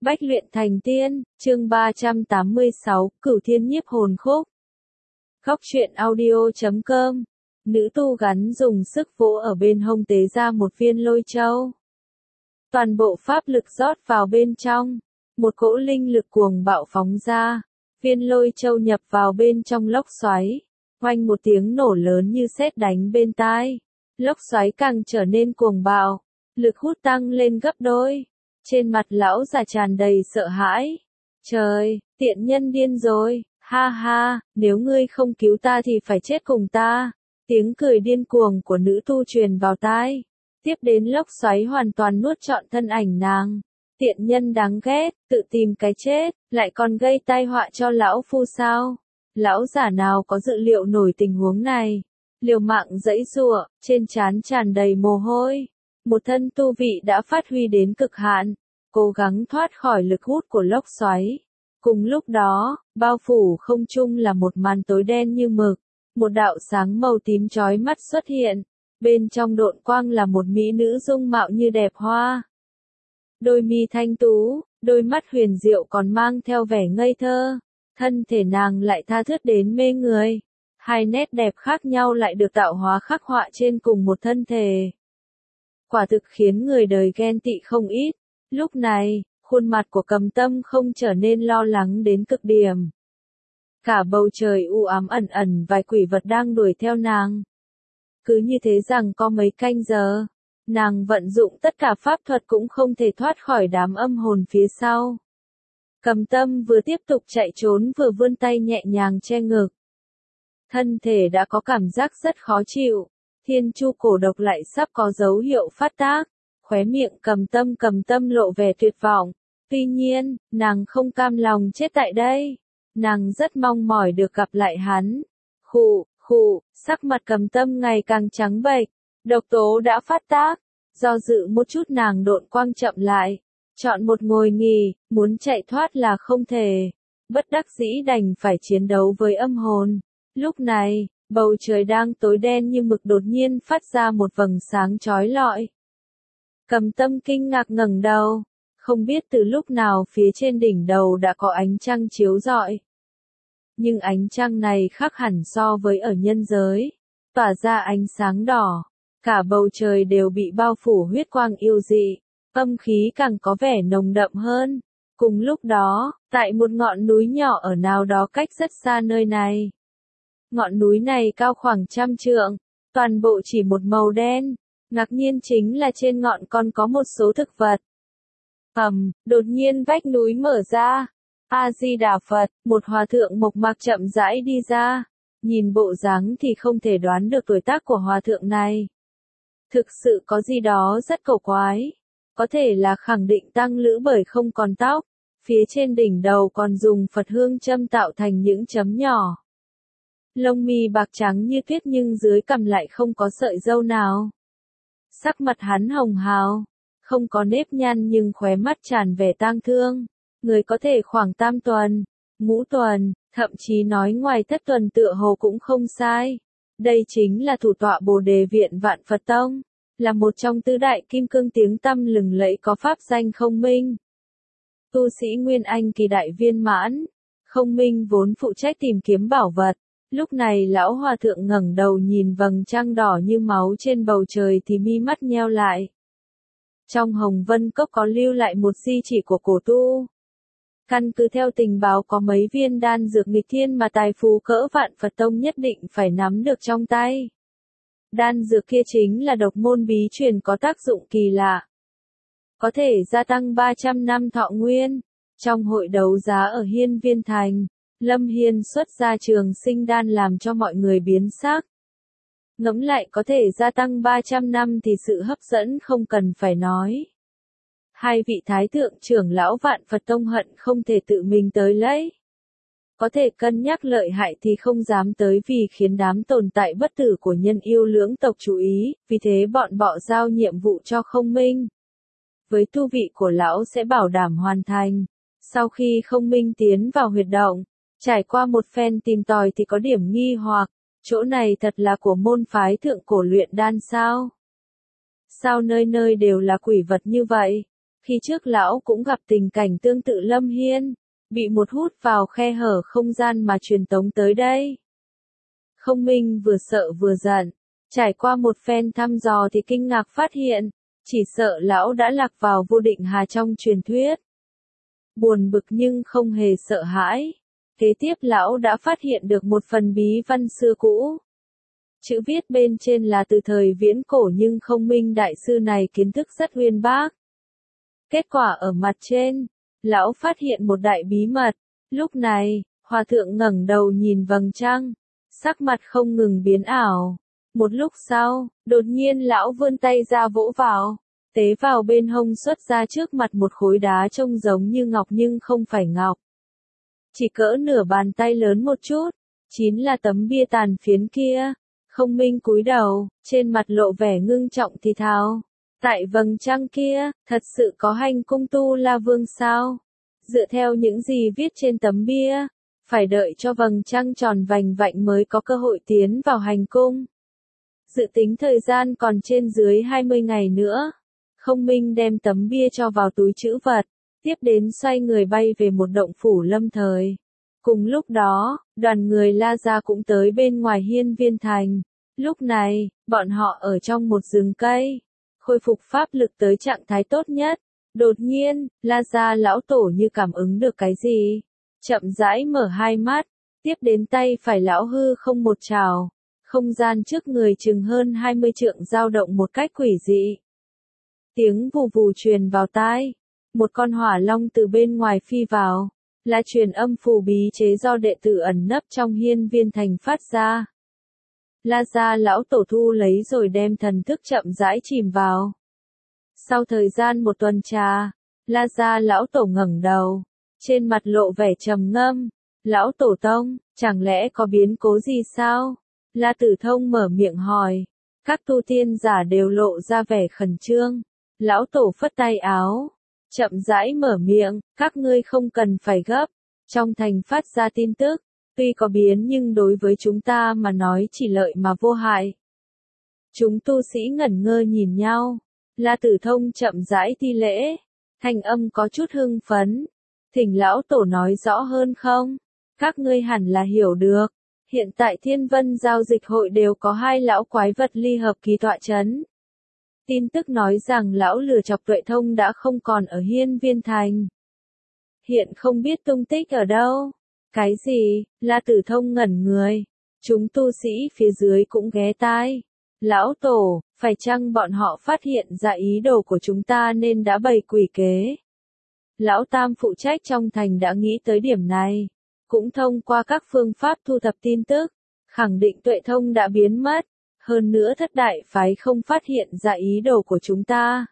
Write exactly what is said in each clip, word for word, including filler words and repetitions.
Bách luyện thành tiên, chương ba trăm tám mươi sáu, Cửu Thiên Nhiếp Hồn Khúc. Góc truyện audio chấm com. Nữ tu gắn dùng sức vỗ ở bên hông tế ra một viên lôi châu. Toàn bộ pháp lực rót vào bên trong, một cỗ linh lực cuồng bạo phóng ra, viên lôi châu nhập vào bên trong lốc xoáy, oanh một tiếng nổ lớn như sét đánh bên tai. Lốc xoáy càng trở nên cuồng bạo, lực hút tăng lên gấp đôi. Trên mặt lão già tràn đầy sợ hãi. Trời, tiện nhân điên rồi, ha ha, nếu ngươi không cứu ta thì phải chết cùng ta. Tiếng cười điên cuồng của nữ tu truyền vào tai. Tiếp đến lốc xoáy hoàn toàn nuốt trọn thân ảnh nàng. Tiện nhân đáng ghét, tự tìm cái chết, lại còn gây tai họa cho lão phu sao? Lão giả nào có dự liệu nổi tình huống này. Liều mạng giãy giụa, trên trán tràn đầy mồ hôi. Một thân tu vị đã phát huy đến cực hạn, cố gắng thoát khỏi lực hút của lốc xoáy. Cùng lúc đó, bao phủ không trung là một màn tối đen như mực, một đạo sáng màu tím chói mắt xuất hiện, bên trong độn quang là một mỹ nữ dung mạo như đẹp hoa. Đôi mi thanh tú, đôi mắt huyền diệu còn mang theo vẻ ngây thơ, thân thể nàng lại tha thướt đến mê người. Hai nét đẹp khác nhau lại được tạo hóa khắc họa trên cùng một thân thể. Quả thực khiến người đời ghen tị không ít. Lúc này, khuôn mặt của Cầm Tâm không trở nên lo lắng đến cực điểm. Cả bầu trời u ám ẩn ẩn vài quỷ vật đang đuổi theo nàng. Cứ như thế rằng có mấy canh giờ, nàng vận dụng tất cả pháp thuật cũng không thể thoát khỏi đám âm hồn phía sau. Cầm Tâm vừa tiếp tục chạy trốn vừa vươn tay nhẹ nhàng che ngực. Thân thể đã có cảm giác rất khó chịu, thiên chu cổ độc lại sắp có dấu hiệu phát tác, khóe miệng cầm tâm cầm tâm lộ vẻ tuyệt vọng. Tuy nhiên, nàng không cam lòng chết tại đây, nàng rất mong mỏi được gặp lại hắn. Khụ, khụ, sắc mặt cầm tâm ngày càng trắng bệch, độc tố đã phát tác, do dự một chút nàng độn quang chậm lại, chọn một ngồi nghỉ, muốn chạy thoát là không thể, bất đắc dĩ đành phải chiến đấu với âm hồn. Lúc này, bầu trời đang tối đen như mực đột nhiên phát ra một vầng sáng chói lọi. Cầm Tâm kinh ngạc ngẩng đầu, không biết từ lúc nào phía trên đỉnh đầu đã có ánh trăng chiếu rọi. Nhưng ánh trăng này khác hẳn so với ở nhân giới, tỏa ra ánh sáng đỏ, cả bầu trời đều bị bao phủ huyết quang yêu dị, âm khí càng có vẻ nồng đậm hơn. Cùng lúc đó, tại một ngọn núi nhỏ ở nào đó cách rất xa nơi này. Ngọn núi này cao khoảng trăm trượng, toàn bộ chỉ một màu đen, ngạc nhiên chính là trên ngọn còn có một số thực vật. Ầm, đột nhiên vách núi mở ra, A-di-đà Phật, một hòa thượng mộc mạc chậm rãi đi ra, nhìn bộ dáng thì không thể đoán được tuổi tác của hòa thượng này. Thực sự có gì đó rất cổ quái, có thể là khẳng định tăng lữ bởi không còn tóc, phía trên đỉnh đầu còn dùng Phật hương châm tạo thành những chấm nhỏ. Lông mi bạc trắng như tuyết nhưng dưới cằm lại không có sợi râu nào. Sắc mặt hắn hồng hào, không có nếp nhăn nhưng khóe mắt tràn vẻ tang thương. Người có thể khoảng tam tuần, ngũ tuần, thậm chí nói ngoài thất tuần tựa hồ cũng không sai. Đây chính là thủ tọa Bồ Đề Viện Vạn Phật Tông, là một trong tứ đại kim cương tiếng tăm lừng lẫy có pháp danh Không Minh. Tu sĩ Nguyên Anh kỳ đại viên mãn, Không Minh vốn phụ trách tìm kiếm bảo vật. Lúc này lão hòa thượng ngẩng đầu nhìn vầng trăng đỏ như máu trên bầu trời thì mi mắt nheo lại. Trong Hồng Vân Cốc có lưu lại một di chỉ của cổ tu. Căn cứ theo tình báo có mấy viên đan dược nghịch thiên mà tài phú cỡ Vạn Phật Tông nhất định phải nắm được trong tay. Đan dược kia chính là độc môn bí truyền có tác dụng kỳ lạ. Có thể gia tăng ba trăm năm thọ nguyên. Trong hội đấu giá ở Hiên Viên Thành, Lâm Hiên xuất ra trường sinh đan làm cho mọi người biến sắc. Ngẫm lại có thể gia tăng ba trăm năm thì sự hấp dẫn không cần phải nói. Hai vị thái thượng trưởng lão Vạn Phật Tông hận không thể tự mình tới lấy. Có thể cân nhắc lợi hại thì không dám tới vì khiến đám tồn tại bất tử của nhân yêu lưỡng tộc chú ý, vì thế bọn bọ giao nhiệm vụ cho Không Minh. Với tu vị của lão sẽ bảo đảm hoàn thành. Sau khi Không Minh tiến vào huyệt động, trải qua một phen tìm tòi thì có điểm nghi hoặc, chỗ này thật là của môn phái thượng cổ luyện đan sao? Sao nơi nơi đều là quỷ vật như vậy? Khi trước lão cũng gặp tình cảnh tương tự Lâm Hiên, bị một hút vào khe hở không gian mà truyền tống tới đây. Không Minh vừa sợ vừa giận, trải qua một phen thăm dò thì kinh ngạc phát hiện, chỉ sợ lão đã lạc vào vô định hà trong truyền thuyết. Buồn bực nhưng không hề sợ hãi. Kế tiếp lão đã phát hiện được một phần bí văn xưa cũ. Chữ viết bên trên là từ thời viễn cổ nhưng Không Minh đại sư này kiến thức rất uyên bác. Kết quả ở mặt trên, lão phát hiện một đại bí mật. Lúc này, hòa thượng ngẩng đầu nhìn vầng trăng, sắc mặt không ngừng biến ảo. Một lúc sau, đột nhiên lão vươn tay ra vỗ vào, tế vào bên hông xuất ra trước mặt một khối đá trông giống như ngọc nhưng không phải ngọc. Chỉ cỡ nửa bàn tay lớn một chút, chính là tấm bia tàn phiến kia. Không Minh cúi đầu, trên mặt lộ vẻ ngưng trọng thì thào. Tại vầng trăng kia, thật sự có hành cung Tu La Vương sao? Dựa theo những gì viết trên tấm bia, phải đợi cho vầng trăng tròn vành vạnh mới có cơ hội tiến vào hành cung. Dự tính thời gian còn trên dưới hai mươi ngày nữa. Không Minh đem tấm bia cho vào túi trữ vật, tiếp đến xoay người bay về một động phủ lâm thời. Cùng lúc đó, đoàn người La Gia cũng tới bên ngoài hiên viên thành. Lúc này, bọn họ ở trong một rừng cây, khôi phục pháp lực tới trạng thái tốt nhất. Đột nhiên, La Gia lão tổ như cảm ứng được cái gì. Chậm rãi mở hai mắt, tiếp đến tay phải lão hư không một trào. Không gian trước người chừng hơn hai mươi trượng dao động một cách quỷ dị. Tiếng vù vù truyền vào tai. Một con hỏa long từ bên ngoài phi vào. Là truyền âm phù bí chế do đệ tử ẩn nấp trong hiên viên thành phát ra. La Gia lão tổ thu lấy rồi đem thần thức chậm rãi chìm vào. Sau thời gian một tuần trà, La Gia lão tổ ngẩng đầu, trên mặt lộ vẻ trầm ngâm. Lão tổ tông, chẳng lẽ có biến cố gì sao? La Tử Thông mở miệng hỏi. Các tu tiên giả đều lộ ra vẻ khẩn trương. Lão tổ phất tay áo, chậm rãi mở miệng, các ngươi không cần phải gấp. Trong thành phát ra tin tức, tuy có biến nhưng đối với chúng ta mà nói chỉ lợi mà vô hại. Chúng tu sĩ ngẩn ngơ nhìn nhau. La Tử Thông chậm rãi thi lễ, thanh âm có chút hưng phấn. Thỉnh lão tổ nói rõ hơn không? Các ngươi hẳn là hiểu được. Hiện tại Thiên Vân giao dịch hội đều có hai lão quái vật ly hợp kỳ tọa chấn. Tin tức nói rằng lão lừa chọc Tuệ Thông đã không còn ở hiên viên thành. Hiện không biết tung tích ở đâu. Cái gì? La Tử Thông ngẩn người. Chúng tu sĩ phía dưới cũng ghé tai. Lão tổ, phải chăng bọn họ phát hiện ra ý đồ của chúng ta nên đã bày quỷ kế? Lão Tam phụ trách trong thành đã nghĩ tới điểm này. Cũng thông qua các phương pháp thu thập tin tức, khẳng định Tuệ Thông đã biến mất. Hơn nữa thất đại phái không phát hiện ra ý đồ của chúng ta.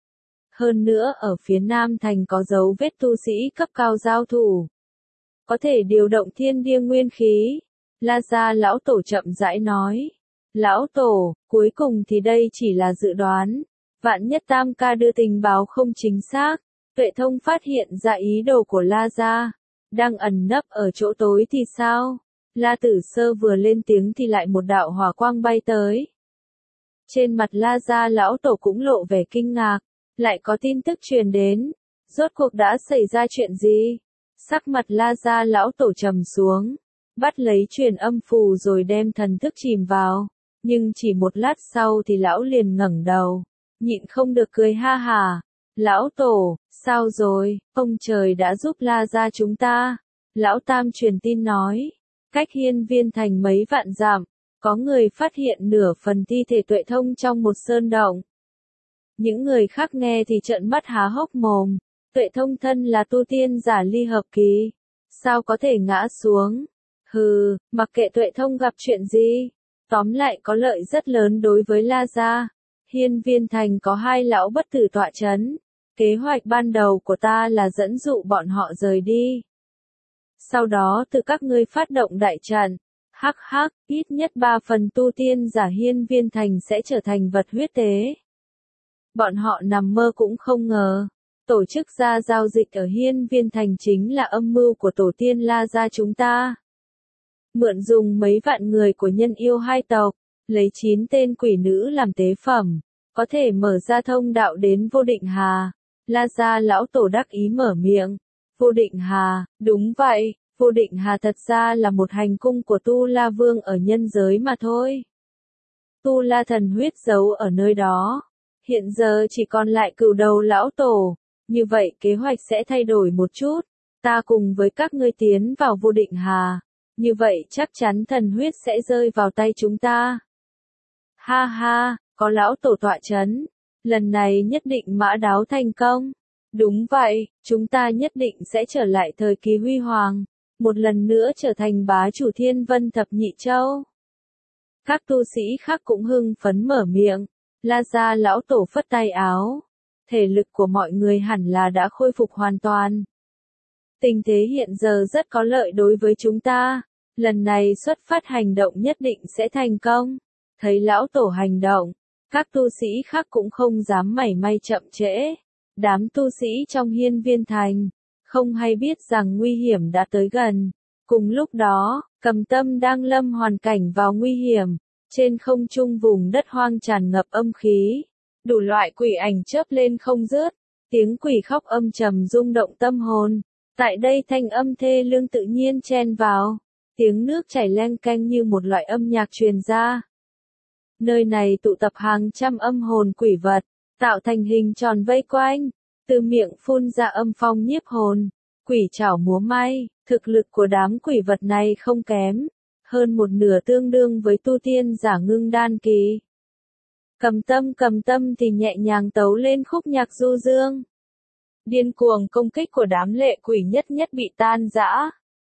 Hơn nữa ở phía Nam thành có dấu vết tu sĩ cấp cao giao thủ. Có thể điều động thiên địa nguyên khí. La Gia lão tổ chậm rãi nói. Lão tổ, cuối cùng thì đây chỉ là dự đoán. Vạn nhất Tam ca đưa tình báo không chính xác. Tuệ Thông phát hiện ra ý đồ của La Gia. Đang ẩn nấp ở chỗ tối thì sao? La Tử Sơ vừa lên tiếng thì lại một đạo hỏa quang bay tới. Trên mặt La Gia lão tổ cũng lộ vẻ kinh ngạc. Lại có tin tức truyền đến. Rốt cuộc đã xảy ra chuyện gì? Sắc mặt La Gia lão tổ trầm xuống. Bắt lấy truyền âm phù rồi đem thần thức chìm vào. Nhưng chỉ một lát sau thì lão liền ngẩng đầu. Nhịn không được cười ha hà. Lão tổ, sao rồi? Ông trời đã giúp La Gia chúng ta. Lão Tam truyền tin nói. Cách hiên viên thành mấy vạn dặm, có người phát hiện nửa phần thi thể Tuệ Thông trong một sơn động. Những người khác nghe thì trợn mắt há hốc mồm. Tuệ Thông thân là tu tiên giả ly hợp kỳ. Sao có thể ngã xuống? Hừ, mặc kệ Tuệ Thông gặp chuyện gì. Tóm lại có lợi rất lớn đối với La Gia. Hiên viên thành có hai lão bất tử tọa chấn. Kế hoạch ban đầu của ta là dẫn dụ bọn họ rời đi. Sau đó từ các ngươi phát động đại trận. Hắc hắc, ít nhất ba phần tu tiên giả hiên viên thành sẽ trở thành vật huyết tế. Bọn họ nằm mơ cũng không ngờ. Tổ chức ra giao dịch ở hiên viên thành chính là âm mưu của tổ tiên La Gia chúng ta. Mượn dùng mấy vạn người của nhân yêu hai tộc, lấy chín tên quỷ nữ làm tế phẩm, có thể mở ra thông đạo đến vô định hà. La Gia lão tổ đắc ý mở miệng. Vô Định Hà, đúng vậy, Vô Định Hà thật ra là một hành cung của Tu La Vương ở nhân giới mà thôi. Tu La thần huyết giấu ở nơi đó. Hiện giờ chỉ còn lại cửu đầu lão tổ, như vậy kế hoạch sẽ thay đổi một chút. Ta cùng với các ngươi tiến vào Vô Định Hà, như vậy chắc chắn thần huyết sẽ rơi vào tay chúng ta. Ha ha, có lão tổ tọa chấn, lần này nhất định mã đáo thành công. Đúng vậy, chúng ta nhất định sẽ trở lại thời kỳ huy hoàng, một lần nữa trở thành bá chủ Thiên Vân Thập Nhị Châu. Các tu sĩ khác cũng hưng phấn mở miệng. La Gia lão tổ phất tay áo. Thể lực của mọi người hẳn là đã khôi phục hoàn toàn. Tình thế hiện giờ rất có lợi đối với chúng ta. Lần này xuất phát hành động nhất định sẽ thành công. Thấy lão tổ hành động, các tu sĩ khác cũng không dám mảy may chậm trễ. Đám tu sĩ trong Hiên Viên Thành, không hay biết rằng nguy hiểm đã tới gần. Cùng lúc đó, Cầm Tâm đang lâm hoàn cảnh vào nguy hiểm. Trên không trung vùng đất hoang tràn ngập âm khí. Đủ loại quỷ ảnh chớp lên không dứt. Tiếng quỷ khóc âm trầm rung động tâm hồn. Tại đây thanh âm thê lương tự nhiên chen vào. Tiếng nước chảy leng keng như một loại âm nhạc truyền ra. Nơi này tụ tập hàng trăm âm hồn quỷ vật, tạo thành hình tròn vây quanh. Từ miệng phun ra âm phong nhiếp hồn. Quỷ chảo múa may, thực lực của đám quỷ vật này không kém. Hơn một nửa tương đương với tu tiên giả ngưng đan kỳ. Cầm Tâm cầm tâm thì nhẹ nhàng tấu lên khúc nhạc du dương. Điên cuồng công kích của đám lệ quỷ nhất nhất bị tan rã.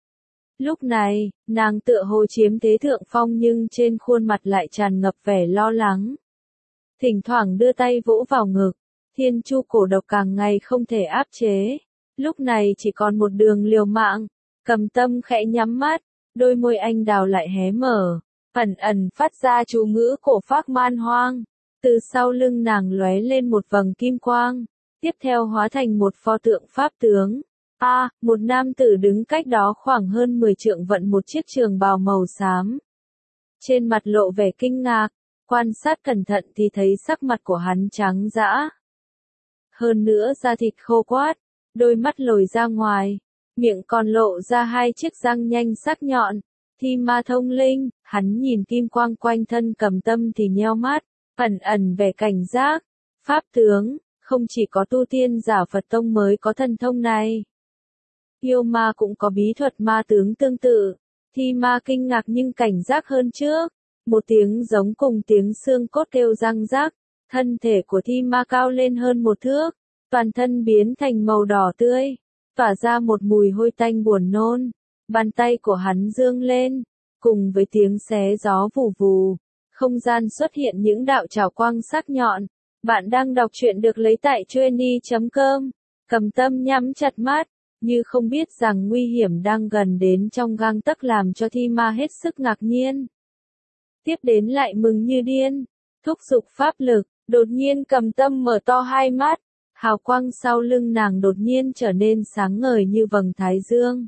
Lúc này, nàng tựa hồ chiếm thế thượng phong nhưng trên khuôn mặt lại tràn ngập vẻ lo lắng. Thỉnh thoảng đưa tay vỗ vào ngực, thiên chu cổ độc càng ngày không thể áp chế. Lúc này chỉ còn một đường liều mạng. Cầm Tâm khẽ nhắm mắt. Đôi môi anh đào lại hé mở, ẩn ẩn phát ra chú ngữ cổ phác man hoang. Từ sau lưng nàng lóe lên một vầng kim quang, tiếp theo hóa thành một pho tượng pháp tướng. A, à, một nam tử đứng cách đó khoảng hơn mười trượng vận một chiếc trường bào màu xám. Trên mặt lộ vẻ kinh ngạc, quan sát cẩn thận thì thấy sắc mặt của hắn trắng dã. Hơn nữa da thịt khô quát, đôi mắt lồi ra ngoài. Miệng còn lộ ra hai chiếc răng nhanh sắc nhọn. Thi ma thông linh, hắn nhìn kim quang quanh thân Cầm Tâm thì nheo mắt, ẩn ẩn vẻ cảnh giác. Pháp tướng, không chỉ có tu tiên giả Phật tông mới có thần thông này. Yêu ma cũng có bí thuật ma tướng tương tự. Thi ma kinh ngạc nhưng cảnh giác hơn trước. Một tiếng giống cùng tiếng xương cốt kêu răng rắc. Thân thể của thi ma cao lên hơn một thước. Toàn thân biến thành màu đỏ tươi. Tỏa ra một mùi hôi tanh buồn nôn. Bàn tay của hắn dương lên, cùng với tiếng xé gió vù vù, không gian xuất hiện những đạo trảo quang sắc nhọn. Bạn đang đọc truyện được lấy tại chuyenny chấm com. Cầm Tâm nhắm chặt mắt, như không biết rằng nguy hiểm đang gần đến trong gang tấc làm cho thi ma hết sức ngạc nhiên. Tiếp đến lại mừng như điên, thúc giục pháp lực, đột nhiên Cầm Tâm mở to hai mắt. Hào quang sau lưng nàng đột nhiên trở nên sáng ngời như vầng thái dương.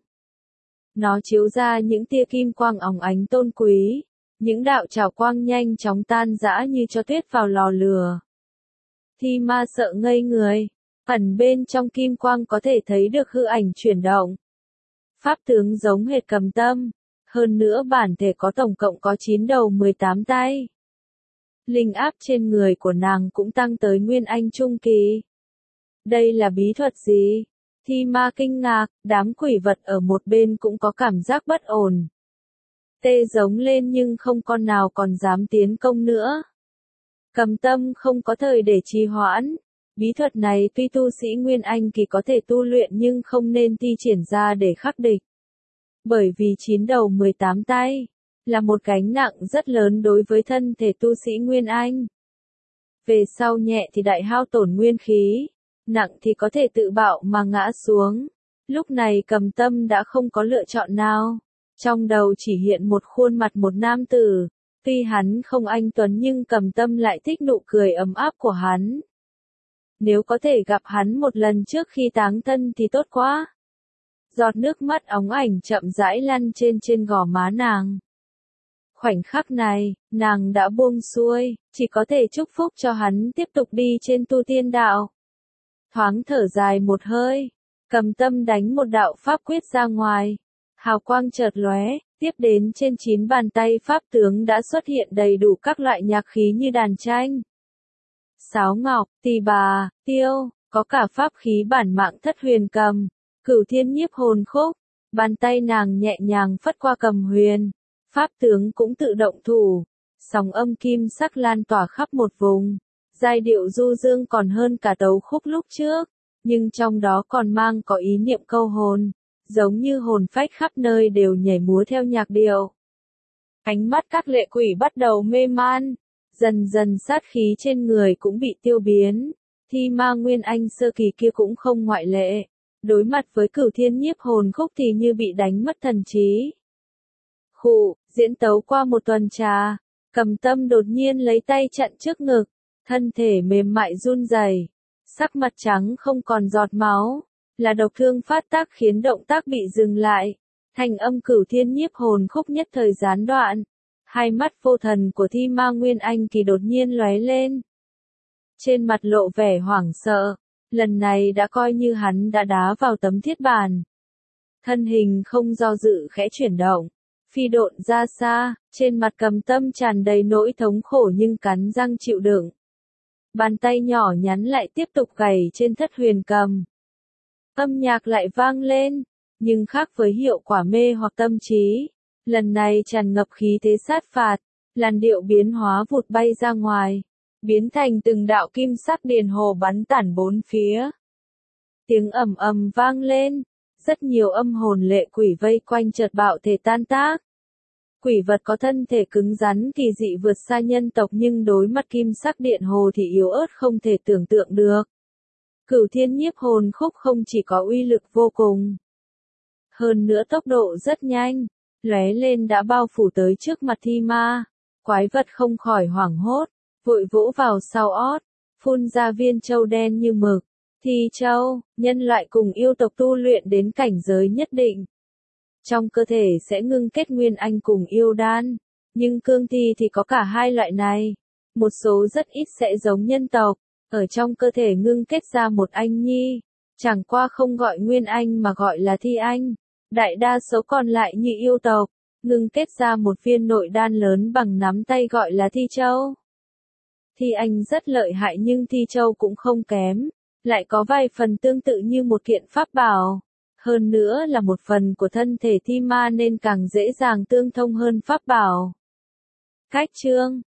Nó chiếu ra những tia kim quang óng ánh tôn quý, những đạo trảo quang nhanh chóng tan rã như cho tuyết vào lò lửa. Thi ma sợ ngây người, ẩn bên trong kim quang có thể thấy được hư ảnh chuyển động. Pháp tướng giống hệt Cầm Tâm, hơn nữa bản thể có tổng cộng có chín đầu mười tám tay. Linh áp trên người của nàng cũng tăng tới nguyên anh trung kỳ. Đây là bí thuật gì? Thi ma kinh ngạc, đám quỷ vật ở một bên cũng có cảm giác bất ổn. Tê giống lên nhưng không con nào còn dám tiến công nữa. Cầm Tâm không có thời để trì hoãn. Bí thuật này tuy tu sĩ Nguyên Anh kỳ có thể tu luyện nhưng không nên thi triển ra để khắc địch. Bởi vì chín đầu mười tám tay, là một gánh nặng rất lớn đối với thân thể tu sĩ Nguyên Anh. Về sau nhẹ thì đại hao tổn nguyên khí. Nặng thì có thể tự bạo mà ngã xuống. Lúc này Cầm Tâm đã không có lựa chọn nào. Trong đầu chỉ hiện một khuôn mặt một nam tử. Tuy hắn không anh tuấn nhưng Cầm Tâm lại thích nụ cười ấm áp của hắn. Nếu có thể gặp hắn một lần trước khi táng thân thì tốt quá. Giọt nước mắt óng ảnh chậm rãi lăn trên trên gò má nàng. Khoảnh khắc này, nàng đã buông xuôi, chỉ có thể chúc phúc cho hắn tiếp tục đi trên tu tiên đạo. thoáng thở dài một hơi, cầm tâm đánh một đạo pháp quyết ra ngoài. Hào quang chợt lóe, tiếp đến trên chín bàn tay pháp tướng đã xuất hiện đầy đủ các loại nhạc khí như đàn tranh, sáo ngọc, tỳ bà, tiêu, có cả pháp khí bản mạng thất huyền cầm, cửu thiên nhiếp hồn khúc. Bàn tay nàng nhẹ nhàng phất qua cầm huyền, pháp tướng cũng tự động thủ, sóng âm kim sắc lan tỏa khắp một vùng, giai điệu du dương còn hơn cả tấu khúc lúc trước, nhưng trong đó còn mang có ý niệm câu hồn, giống như hồn phách khắp nơi đều nhảy múa theo nhạc điệu. Ánh mắt các lệ quỷ bắt đầu mê man, dần dần sát khí trên người cũng bị tiêu biến, thi ma nguyên anh sơ kỳ kia cũng không ngoại lệ. Đối mặt với cửu thiên nhiếp hồn khúc thì như bị đánh mất thần trí. Khụ, diễn tấu qua một tuần trà, cầm tâm đột nhiên lấy tay chặn trước ngực, thân thể mềm mại run rẩy, sắc mặt trắng không còn giọt máu, là độc thương phát tác khiến động tác bị dừng lại, thanh âm cửu thiên nhiếp hồn khúc nhất thời gián đoạn, hai mắt vô thần của thi ma nguyên anh kỳ đột nhiên lóe lên. Trên mặt lộ vẻ hoảng sợ. Lần này đã coi như hắn đã đá vào tấm thiết bàn. Thân hình không do dự khẽ chuyển động, phi độn ra xa, trên mặt cầm tâm tràn đầy nỗi thống khổ nhưng cắn răng chịu đựng. Bàn tay nhỏ nhắn lại tiếp tục gảy trên thất huyền cầm. Âm nhạc lại vang lên, nhưng khác với hiệu quả mê hoặc tâm trí, lần này tràn ngập khí thế sát phạt, làn điệu biến hóa vụt bay ra ngoài, biến thành từng đạo kim sắc điện hồ bắn tản bốn phía. Tiếng ầm ầm vang lên, rất nhiều âm hồn lệ quỷ vây quanh chợt bạo thể tan tác. Quỷ vật có thân thể cứng rắn kỳ dị vượt xa nhân tộc nhưng đối mặt kim sắc điện hồ thì yếu ớt không thể tưởng tượng được. Cửu thiên nhiếp hồn khúc không chỉ có uy lực vô cùng, hơn nữa tốc độ rất nhanh, lóe lên đã bao phủ tới trước mặt thi ma. Quái vật không khỏi hoảng hốt, vội vỗ vào sau ót, phun ra viên châu đen như mực. Thi châu, nhân loại cùng yêu tộc tu luyện đến cảnh giới nhất định, trong cơ thể sẽ ngưng kết nguyên anh cùng yêu đan, nhưng cương thi thì có cả hai loại này. Một số rất ít sẽ giống nhân tộc, ở trong cơ thể ngưng kết ra một anh nhi, chẳng qua không gọi nguyên anh mà gọi là thi anh. Đại đa số còn lại như yêu tộc, ngưng kết ra một viên nội đan lớn bằng nắm tay gọi là thi châu. Thi anh rất lợi hại nhưng thi châu cũng không kém, lại có vài phần tương tự như một kiện pháp bảo. Hơn nữa là một phần của thân thể thi ma nên càng dễ dàng tương thông hơn pháp bảo. Cách chương